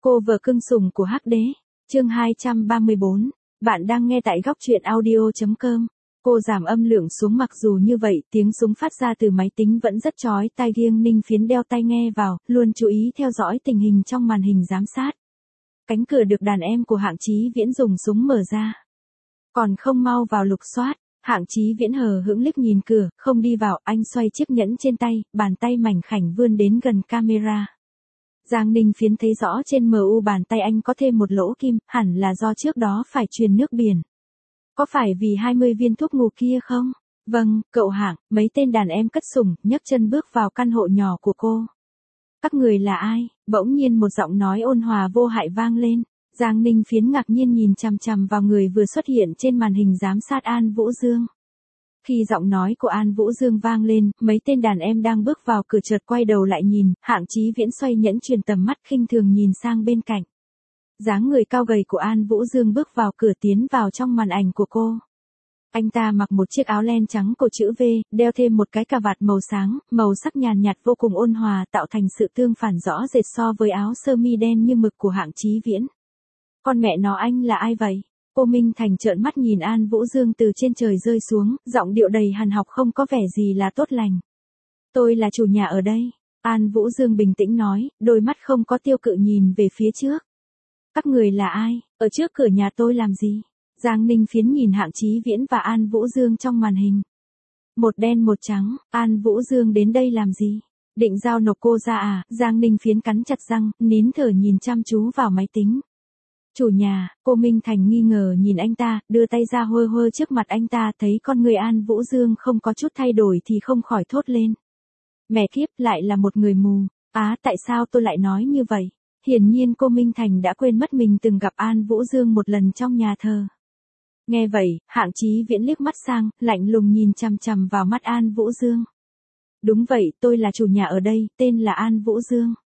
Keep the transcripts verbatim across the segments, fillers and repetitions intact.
Cô vợ cưng sủng của Hắc Đế, chương hai trăm ba mươi bốn. Bạn đang nghe tại góc truyện audio chấm com. Cô giảm âm lượng xuống, mặc dù như vậy tiếng súng phát ra từ máy tính vẫn rất chói tai. Riêng Ninh Phiến đeo tai nghe vào, luôn chú ý theo dõi tình hình trong màn hình giám sát. Cánh cửa được đàn em của Hạng Chí Viễn dùng súng mở ra. Còn không mau vào lục soát. Hạng Chí Viễn hờ hững liếc nhìn cửa, không đi vào. Anh xoay chiếc nhẫn trên tay, bàn tay mảnh khảnh vươn đến gần camera. Giang Ninh Phiến thấy rõ trên mu bàn tay anh có thêm một lỗ kim, hẳn là do trước đó phải truyền nước biển. Có phải vì hai mươi viên thuốc ngủ kia không? Vâng, cậu Hạng. Mấy tên đàn em cất súng, nhấc chân bước vào căn hộ nhỏ của cô. Các người là ai? Bỗng nhiên một giọng nói ôn hòa vô hại vang lên. Giang Ninh Phiến ngạc nhiên nhìn chằm chằm vào người vừa xuất hiện trên màn hình giám sát, An Vũ Dương. Khi giọng nói của An Vũ Dương vang lên, mấy tên đàn em đang bước vào cửa chợt quay đầu lại nhìn. Hạng Chí Viễn xoay nhẫn truyền tầm mắt khinh thường nhìn sang bên cạnh. Dáng người cao gầy của An Vũ Dương bước vào cửa, tiến vào trong màn ảnh của cô. Anh ta mặc một chiếc áo len trắng cổ chữ V, đeo thêm một cái cà vạt màu sáng, màu sắc nhàn nhạt vô cùng ôn hòa, tạo thành sự tương phản rõ rệt so với áo sơ mi đen như mực của Hạng Chí Viễn. Con mẹ nó, anh là ai vậy? Cô Minh Thành trợn mắt nhìn An Vũ Dương từ trên trời rơi xuống, giọng điệu đầy hằn học không có vẻ gì là tốt lành. Tôi là chủ nhà ở đây. An Vũ Dương bình tĩnh nói, đôi mắt không có tiêu cự nhìn về phía trước. Các người là ai? Ở trước cửa nhà tôi làm gì? Giang Ninh Phiến nhìn Hạng Chí Viễn và An Vũ Dương trong màn hình. Một đen một trắng. An Vũ Dương đến đây làm gì? Định giao nộp cô ra à? Giang Ninh Phiến cắn chặt răng, nín thở nhìn chăm chú vào máy tính. Chủ nhà. Cô Minh Thành nghi ngờ nhìn anh ta, đưa tay ra hơ hơ trước mặt anh ta, thấy con người An Vũ Dương không có chút thay đổi thì không khỏi thốt lên. Mẹ kiếp, lại là một người mù. Á, tại sao tôi lại nói như vậy? Hiển nhiên cô Minh Thành đã quên mất mình từng gặp An Vũ Dương một lần trong nhà thờ. Nghe vậy, Hạng Chí Viễn liếc mắt sang, lạnh lùng nhìn chằm chằm vào mắt An Vũ Dương. Đúng vậy, tôi là chủ nhà ở đây, tên là An Vũ Dương.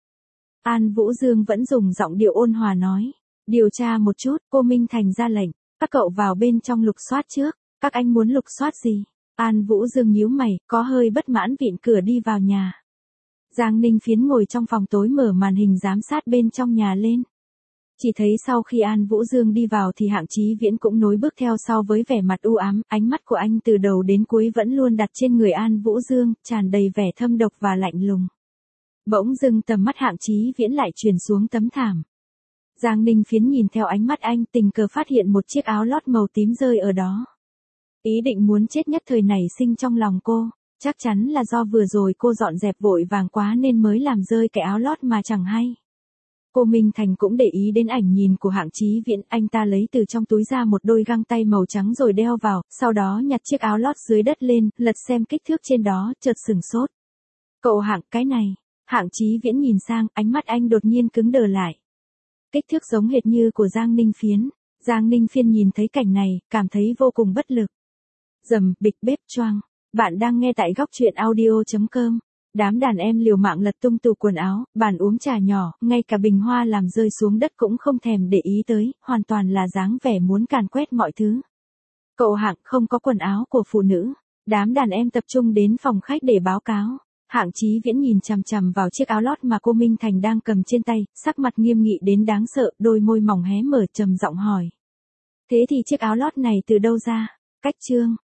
An Vũ Dương vẫn dùng giọng điệu ôn hòa nói. Điều tra một chút. Cô Minh Thành ra lệnh. Các cậu vào bên trong lục soát trước. Các anh muốn lục soát gì? An Vũ Dương nhíu mày, có hơi bất mãn vịn cửa đi vào nhà. Giang Ninh Phiến ngồi trong phòng tối mở màn hình giám sát bên trong nhà lên. Chỉ thấy sau khi An Vũ Dương đi vào thì Hạng Chí Viễn cũng nối bước theo sau với vẻ mặt u ám, ánh mắt của anh từ đầu đến cuối vẫn luôn đặt trên người An Vũ Dương, tràn đầy vẻ thâm độc và lạnh lùng. Bỗng dưng tầm mắt Hạng Chí Viễn lại chuyển xuống tấm thảm. Giang Ninh Phiến nhìn theo ánh mắt anh, tình cờ phát hiện một chiếc áo lót màu tím rơi ở đó. Ý định muốn chết nhất thời nảy sinh trong lòng cô, chắc chắn là do vừa rồi cô dọn dẹp vội vàng quá nên mới làm rơi cái áo lót mà chẳng hay. Cô Minh Thành cũng để ý đến ảnh nhìn của Hạng Chí Viễn, anh ta lấy từ trong túi ra một đôi găng tay màu trắng rồi đeo vào, sau đó nhặt chiếc áo lót dưới đất lên, lật xem kích thước trên đó, chợt sửng sốt. Cậu Hạng, cái này. Hạng Chí Viễn nhìn sang, ánh mắt anh đột nhiên cứng đờ lại. Kích thước giống hệt như của Giang Ninh Phiến. Giang Ninh Phiên nhìn thấy cảnh này, cảm thấy vô cùng bất lực. Rầm, bịch bếp choang. Bạn đang nghe tại góc truyện audio chấm com. Đám đàn em liều mạng lật tung tủ quần áo, bàn uống trà nhỏ, ngay cả bình hoa làm rơi xuống đất cũng không thèm để ý tới, hoàn toàn là dáng vẻ muốn càn quét mọi thứ. Cậu Hạng, không có quần áo của phụ nữ. Đám đàn em tập trung đến phòng khách để báo cáo. Hạng Chí Viễn nhìn chằm chằm vào chiếc áo lót mà cô Minh Thành đang cầm trên tay, sắc mặt nghiêm nghị đến đáng sợ, đôi môi mỏng hé mở, trầm giọng hỏi. Thế thì chiếc áo lót này từ đâu ra? Cách chương.